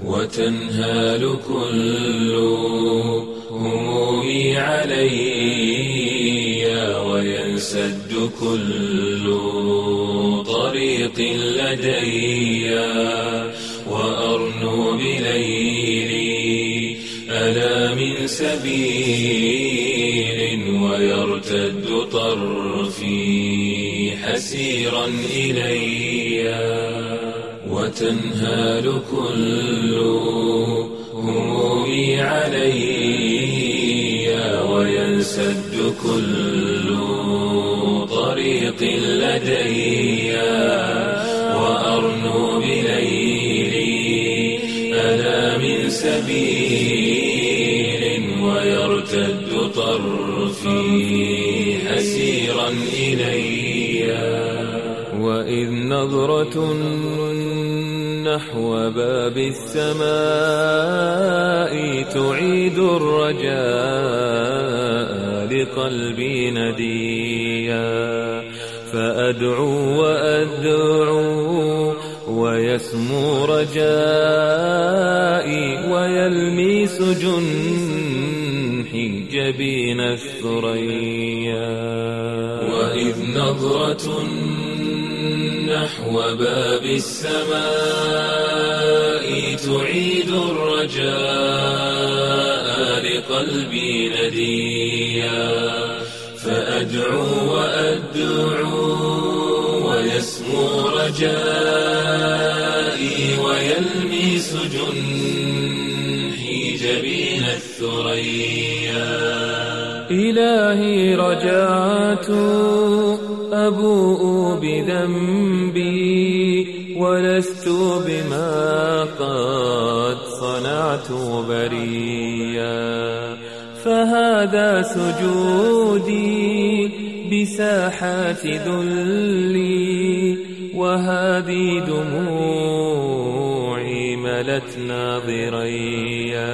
وتنهال كل همومي علي وينسد كل طريق لدي وأرنو بليلي ألا من سبيل ويرتد طرفي حسيرا إلي وتنهال كل همومي علي وينسد كل طريق لدي وأرنو بليلي ألا من سبيل ويرتد طرفي حسيرا إلي وإذ نظرة نحو باب السماء تعيد الرجاء لقلبي نديا فأدعو وأدعو ويسمو رجائي ويلمس جنحي جبين الثريا وإذ نظرة نحو باب السماء تعيد الرجاء لقلبي نديا فأدعو وأدعو ويسمو رجائي ويلمس جنحي جبين الثريا إلهي رجعت أبوء بذنبي ولست بما قد صنعت بريا فهذا سجودي بساحات ذلي وهذه دموعي ملت ناظريا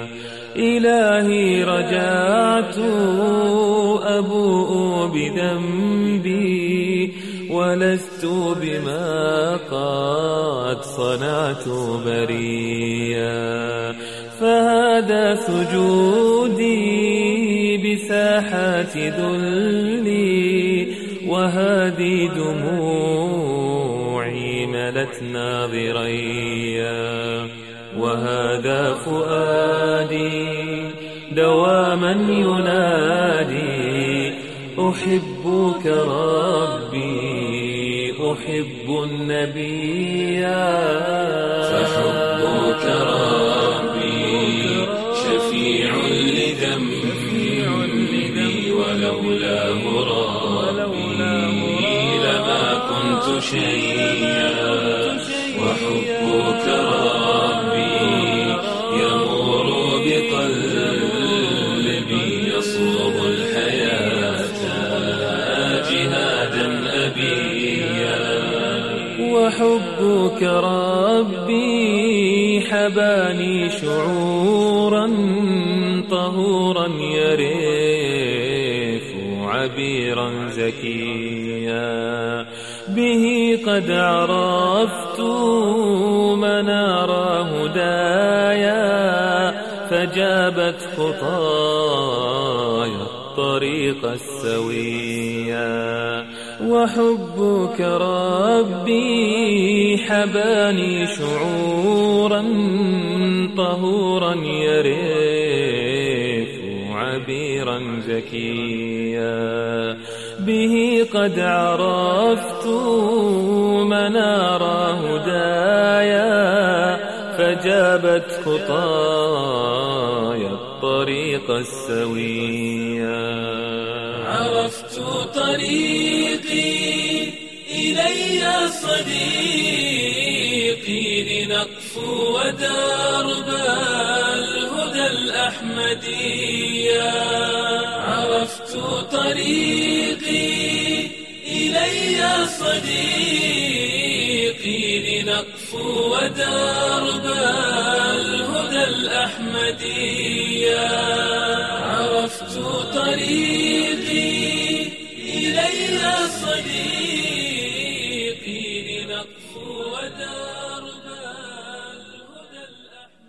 إلهي رجعت أبوء بذنبي ولست بما قد صنعت بريا فهذا سجودي بساحات ذلي وهذه دموعي ملت ناظريا وهذا فؤادي دواما ينادي أحبك ربي أحب النبي فحبك ربي شفيع لذنبي ولولاه ربي لما كنت شيئا وحبك ربي يمر بقلبي يصوب الحياة جهادا أبيا وحبك ربي حباني شعورا طهورا يرف عبيرا زكيا به قد عرفت منار هدايا فجابت خطايا الطريق السويا وحبك ربي حباني شعورا طهورا يرف عبيرا زكيا به قد عرفت منار هدايا فجابت خطايا الطريق السويا عرفت طريقي إلي صديقي لنقفو ودرب الهدى الأحمدية عرفت طريقي إلي صديقي لنقفو ودرب الهدى الأحمدية عرفت طريقي إلي صديقي